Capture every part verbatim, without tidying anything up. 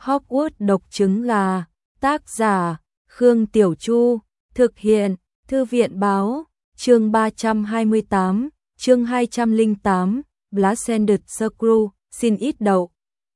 Hogwarts độc trứng gà, tác giả, Khương Tiểu Chu, thực hiện, Thư viện báo, chương ba trăm hai mươi tám, chương hai trăm lẻ tám, Blasted Screw, xin ít đậu.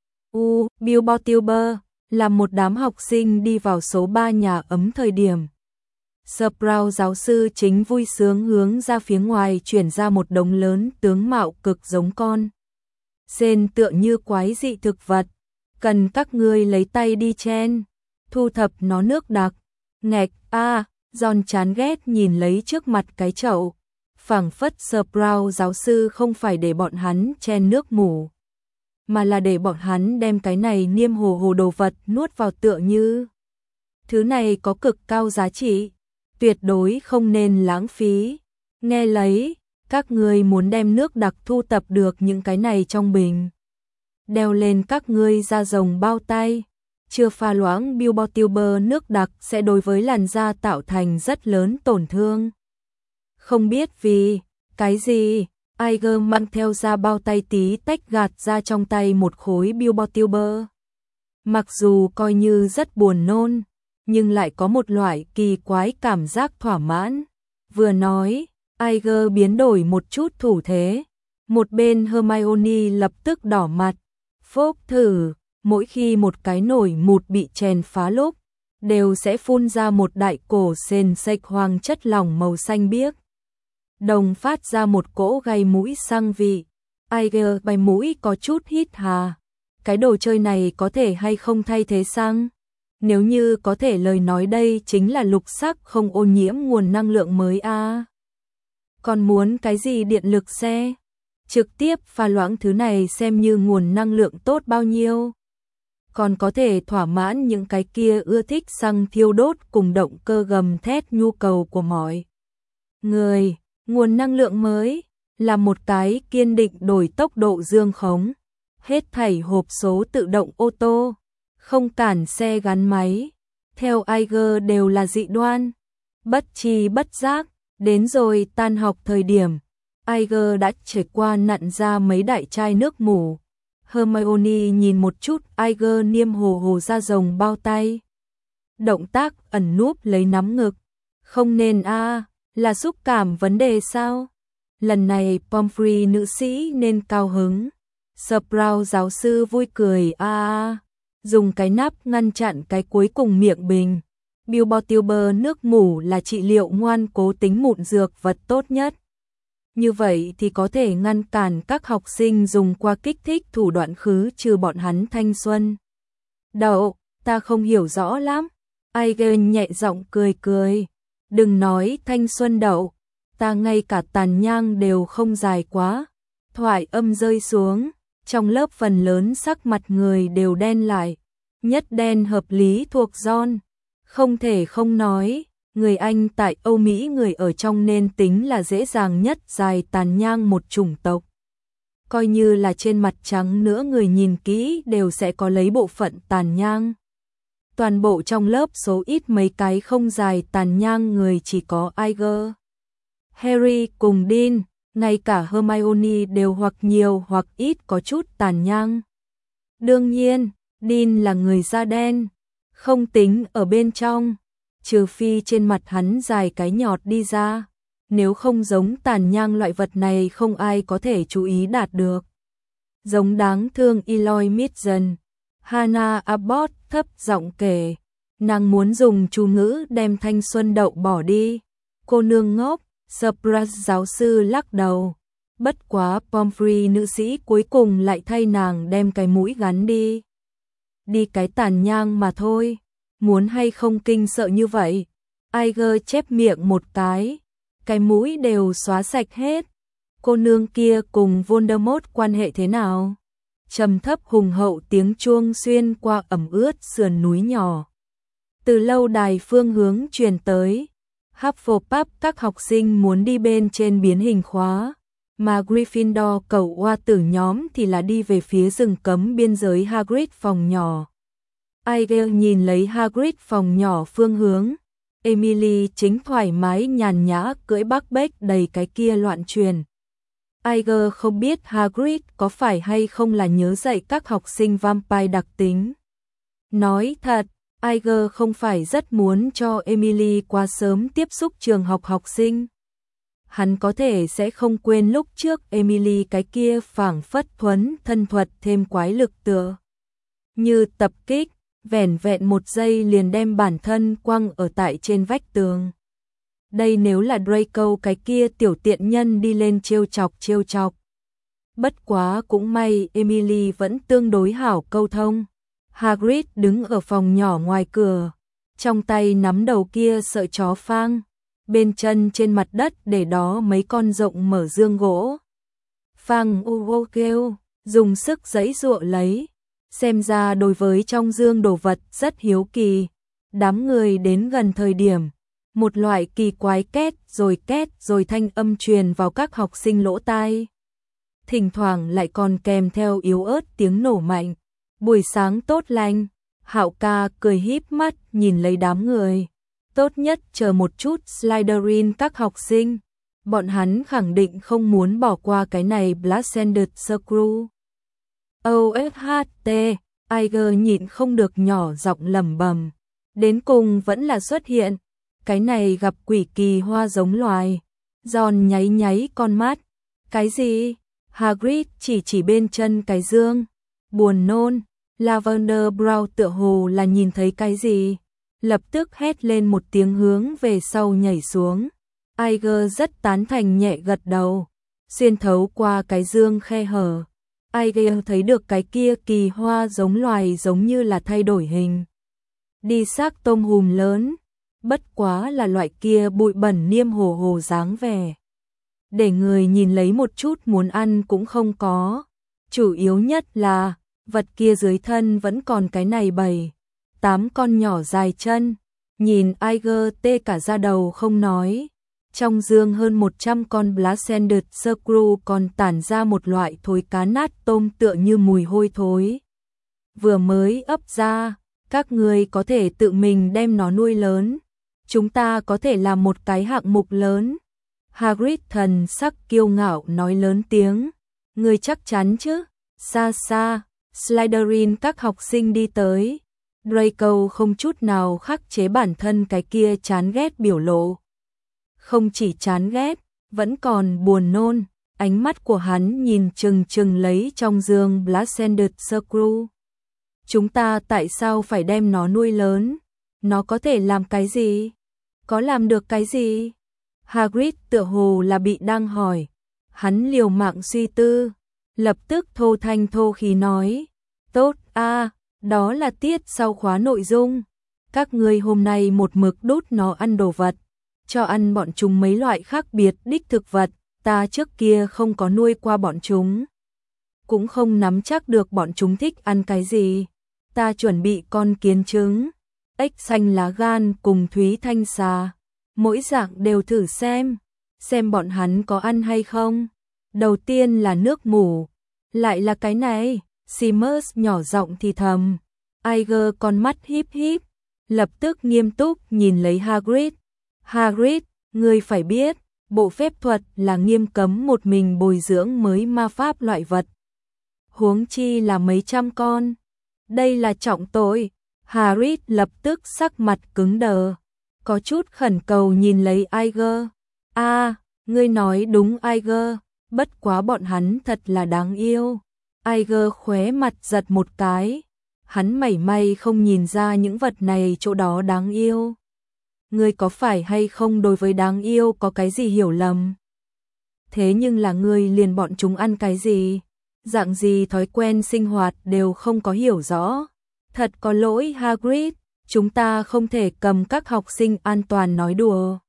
U, Bilbo là một đám học sinh đi vào số ba nhà ấm thời điểm. Sprout giáo sư chính vui sướng hướng ra phía ngoài chuyển ra một đống lớn tướng mạo cực giống con sên tựa như quái dị thực vật, cần các ngươi lấy tay đi chen, thu thập nó nước đặc. Ngẹc a, à, John chán ghét nhìn lấy trước mặt cái chậu, phảng phất Sprout giáo sư không phải để bọn hắn chen nước mủ, mà là để bọn hắn đem cái này niêm hồ hồ đồ vật nuốt vào tựa như. Thứ này có cực cao giá trị, tuyệt đối không nên lãng phí. Nghe lấy, các ngươi muốn đem nước đặc thu tập được những cái này trong bình, đeo lên các ngươi da rồng bao tay. Chưa pha loãng Bilbo nước đặc sẽ đối với làn da tạo thành rất lớn tổn thương. Không biết vì cái gì, Iger mang theo ra bao tay tí tách gạt ra trong tay một khối Bilbo. Mặc dù coi như rất buồn nôn, nhưng lại có một loại kỳ quái cảm giác thỏa mãn. Vừa nói, Iger biến đổi một chút thủ thế, một bên Hermione lập tức đỏ mặt. Phốc thử, mỗi khi một cái nồi mụt bị chèn phá lúc, đều sẽ phun ra một đại cổ sền sệt hoàng chất lỏng màu xanh biếc. Đồng phát ra một cỗ gây mũi xăng vị. Iger bày mũi có chút hít hà. Cái đồ chơi này có thể hay không thay thế xăng? Nếu như có thể lời nói đây chính là lục sắc không ô nhiễm nguồn năng lượng mới a. À. Còn muốn cái gì điện lực xe? Trực tiếp pha loãng thứ này xem như nguồn năng lượng tốt bao nhiêu. Còn có thể thỏa mãn những cái kia ưa thích xăng thiêu đốt cùng động cơ gầm thét nhu cầu của mọi người. Nguồn năng lượng mới là một cái kiên định đổi tốc độ dương khống. Hết thảy hộp số tự động ô tô, không cản xe gắn máy, theo Iger đều là dị đoan. Bất tri bất giác, đến rồi tan học thời điểm, Iger đã trải qua nặn ra mấy đại chai nước mủ. Hermione nhìn một chút Iger niêm hồ hồ ra rồng bao tay. Động tác ẩn núp lấy nắm ngực. Không nên a, à, là xúc cảm vấn đề sao? Lần này Pomfrey nữ sĩ nên cao hứng. Sprout giáo sư vui cười a à, a, dùng cái nắp ngăn chặn cái cuối cùng miệng bình. Bilbo nước mủ là trị liệu ngoan cố tính mụn dược vật tốt nhất. Như vậy thì có thể ngăn cản các học sinh dùng qua kích thích thủ đoạn khứ trừ bọn hắn thanh xuân. Đậu, ta không hiểu rõ lắm. Iger nhẹ giọng cười cười. Đừng nói thanh xuân đậu, ta ngay cả tàn nhang đều không dài quá. Thoại âm rơi xuống, trong lớp phần lớn sắc mặt người đều đen lại. Nhất đen hợp lý thuộc John. Không thể không nói, người Anh tại Âu Mỹ người ở trong nên tính là dễ dàng nhất dài tàn nhang một chủng tộc. Coi như là trên mặt trắng nữa người nhìn kỹ đều sẽ có lấy bộ phận tàn nhang. Toàn bộ trong lớp số ít mấy cái không dài tàn nhang người chỉ có Iger, Harry cùng Dean, ngay cả Hermione đều hoặc nhiều hoặc ít có chút tàn nhang. Đương nhiên, Dean là người da đen, không tính ở bên trong, trừ phi trên mặt hắn dài cái nhọt đi ra, nếu không giống tàn nhang loại vật này không ai có thể chú ý đạt được. Giống đáng thương Eloy Midgen, Hannah Abbott thấp giọng kể, nàng muốn dùng chú ngữ đem thanh xuân đậu bỏ đi. Cô nương ngốc, Sprout giáo sư lắc đầu. Bất quá Pomfrey nữ sĩ cuối cùng lại thay nàng đem cái mũi gắn đi. Đi cái tàn nhang mà thôi, muốn hay không kinh sợ như vậy. Iger chép miệng một cái, cái mũi đều xóa sạch hết. Cô nương kia cùng Voldemort quan hệ thế nào? Trầm thấp hùng hậu tiếng chuông xuyên qua ẩm ướt sườn núi nhỏ. Từ lâu đài phương hướng truyền tới. Hufflepuff các học sinh muốn đi bên trên biến hình khóa, mà Gryffindor cậu oa tử nhóm thì là đi về phía rừng cấm biên giới Hagrid phòng nhỏ. Iger nhìn lấy Hagrid phòng nhỏ phương hướng. Emily chính thoải mái nhàn nhã cưỡi Bắc Bách đầy cái kia loạn truyền. Iger không biết Hagrid có phải hay không là nhớ dạy các học sinh vampire đặc tính. Nói thật, Iger không phải rất muốn cho Emily quá sớm tiếp xúc trường học học sinh. Hắn có thể sẽ không quên lúc trước Emily cái kia phảng phất thuấn thân thuật thêm quái lực tựa như tập kích, vẻn vẹn một giây liền đem bản thân quăng ở tại trên vách tường. Đây nếu là Draco cái kia tiểu tiện nhân đi lên trêu chọc trêu chọc. Bất quá cũng may Emily vẫn tương đối hảo câu thông. Hagrid đứng ở phòng nhỏ ngoài cửa, trong tay nắm đầu kia sợi chó phang, bên chân trên mặt đất để đó mấy con rộng mở dương gỗ. Phang u ô kêu, dùng sức giãy giụa lấy, xem ra đối với trong dương đồ vật rất hiếu kỳ. Đám người đến gần thời điểm, một loại kỳ quái két rồi két rồi thanh âm truyền vào các học sinh lỗ tai. Thỉnh thoảng lại còn kèm theo yếu ớt tiếng nổ mạnh. Buổi sáng tốt lành, Hạo ca cười híp mắt nhìn lấy đám người. Tốt nhất chờ một chút Slytherin các học sinh. Bọn hắn khẳng định không muốn bỏ qua cái này Blasted Screw. ô ét hát tê, Iger nhịn không được nhỏ giọng lẩm bẩm. Đến cùng vẫn là xuất hiện. Cái này gặp quỷ kỳ hoa giống loài. Giòn nháy nháy con mắt. Cái gì? Hagrid chỉ chỉ bên chân cái dương. Buồn nôn. Lavender Brown tựa hồ là nhìn thấy cái gì. Lập tức hét lên một tiếng hướng về sau nhảy xuống. Iger rất tán thành nhẹ gật đầu. Xuyên thấu qua cái dương khe hở. Iger thấy được cái kia kỳ hoa giống loài giống như là thay đổi hình. Đi xác tôm hùm lớn. Bất quá là loại kia bụi bẩn niêm hồ hồ dáng vẻ. Để người nhìn lấy một chút muốn ăn cũng không có. Chủ yếu nhất là, vật kia dưới thân vẫn còn cái này bảy, tám con nhỏ dài chân. Nhìn Iger tê cả da đầu không nói. Trong dương hơn một trăm con Blasted Screw còn tản ra một loại thối cá nát tôm tựa như mùi hôi thối. Vừa mới ấp ra, các người có thể tự mình đem nó nuôi lớn. Chúng ta có thể làm một cái hạng mục lớn. Hagrid thần sắc kiêu ngạo nói lớn tiếng. Người chắc chắn chứ? Xa xa, Slytherin các học sinh đi tới. Draco không chút nào khắc chế bản thân cái kia chán ghét biểu lộ. Không chỉ chán ghét, vẫn còn buồn nôn. Ánh mắt của hắn nhìn chừng chừng lấy trong giường Blasted Screw. Chúng ta tại sao phải đem nó nuôi lớn? Nó có thể làm cái gì? Có làm được cái gì? Hagrid tựa hồ là bị đang hỏi. Hắn liều mạng suy tư, lập tức thô thanh thô khí nói. Tốt a, à, đó là tiết sau khóa nội dung. Các ngươi hôm nay một mực đút nó ăn đồ vật, cho ăn bọn chúng mấy loại khác biệt đích thực vật. Ta trước kia không có nuôi qua bọn chúng, cũng không nắm chắc được bọn chúng thích ăn cái gì. Ta chuẩn bị con kiến trứng, ếch xanh lá gan cùng thúy thanh xà. Mỗi dạng đều thử xem, xem bọn hắn có ăn hay không. Đầu tiên là nước mủ, lại là cái này. Seamus nhỏ giọng thì thầm. Iger con mắt híp híp, lập tức nghiêm túc nhìn lấy Hagrid. Hagrid, ngươi phải biết, bộ phép thuật là nghiêm cấm một mình bồi dưỡng mới ma pháp loại vật. Huống chi là mấy trăm con. Đây là trọng tội. Hagrid lập tức sắc mặt cứng đờ, có chút khẩn cầu nhìn lấy Iger. A, à, ngươi nói đúng Iger, bất quá bọn hắn thật là đáng yêu. Iger khóe mặt giật một cái, hắn mảy may không nhìn ra những vật này chỗ đó đáng yêu. Ngươi có phải hay không đối với đáng yêu có cái gì hiểu lầm? Thế nhưng là ngươi liền bọn chúng ăn cái gì, dạng gì thói quen sinh hoạt đều không có hiểu rõ. Thật có lỗi Hagrid, chúng ta không thể cầm các học sinh an toàn nói đùa.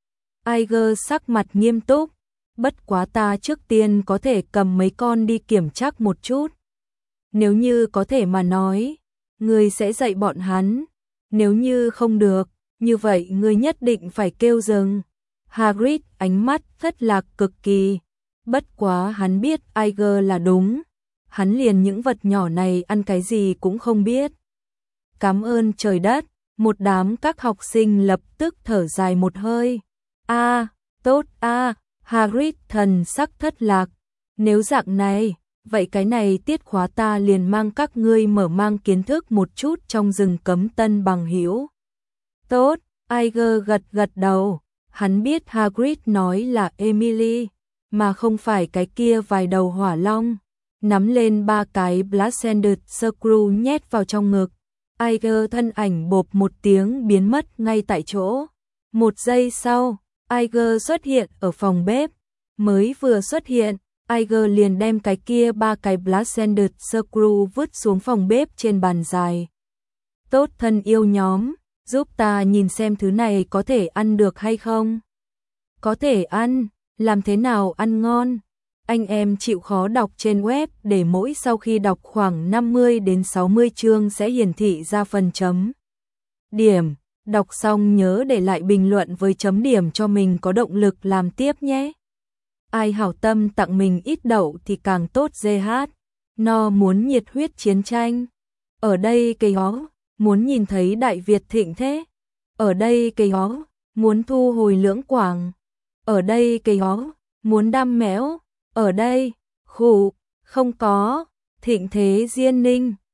Iger sắc mặt nghiêm túc, bất quá ta trước tiên có thể cầm mấy con đi kiểm tra một chút. Nếu như có thể mà nói, ngươi sẽ dạy bọn hắn. Nếu như không được, như vậy ngươi nhất định phải kêu dừng. Hagrid ánh mắt thất lạc cực kỳ, bất quá hắn biết Iger là đúng. Hắn liền những vật nhỏ này ăn cái gì cũng không biết. Cảm ơn trời đất, một đám các học sinh lập tức thở dài một hơi. A, à, tốt a, à, Hagrid thần sắc thất lạc. Nếu dạng này, vậy cái này tiết khóa ta liền mang các ngươi mở mang kiến thức một chút trong rừng cấm tân bằng hữu. Tốt, Iger gật gật đầu, hắn biết Hagrid nói là Emily, mà không phải cái kia vài đầu hỏa long. Nắm lên ba cái Blasted Screw nhét vào trong ngực. Iger thân ảnh bộp một tiếng biến mất ngay tại chỗ. Một giây sau, Iger xuất hiện ở phòng bếp. Mới vừa xuất hiện, Iger liền đem cái kia ba cái Blasted Screw vứt xuống phòng bếp trên bàn dài. Tốt thân yêu nhóm, giúp ta nhìn xem thứ này có thể ăn được hay không? Có thể ăn, làm thế nào ăn ngon? Anh em chịu khó đọc trên web để mỗi sau khi đọc khoảng năm mươi đến sáu mươi chương sẽ hiển thị ra phần chấm điểm. Đọc xong nhớ để lại bình luận với chấm điểm cho mình có động lực làm tiếp nhé. Ai hảo tâm tặng mình ít đậu thì càng tốt giê hát. No muốn nhiệt huyết chiến tranh. Ở đây cây hó, muốn nhìn thấy Đại Việt thịnh thế. Ở đây cây hó, muốn thu hồi lưỡng quảng. Ở đây cây hó, muốn đam méo. Ở đây, khủ, không có, thịnh thế Diên Ninh.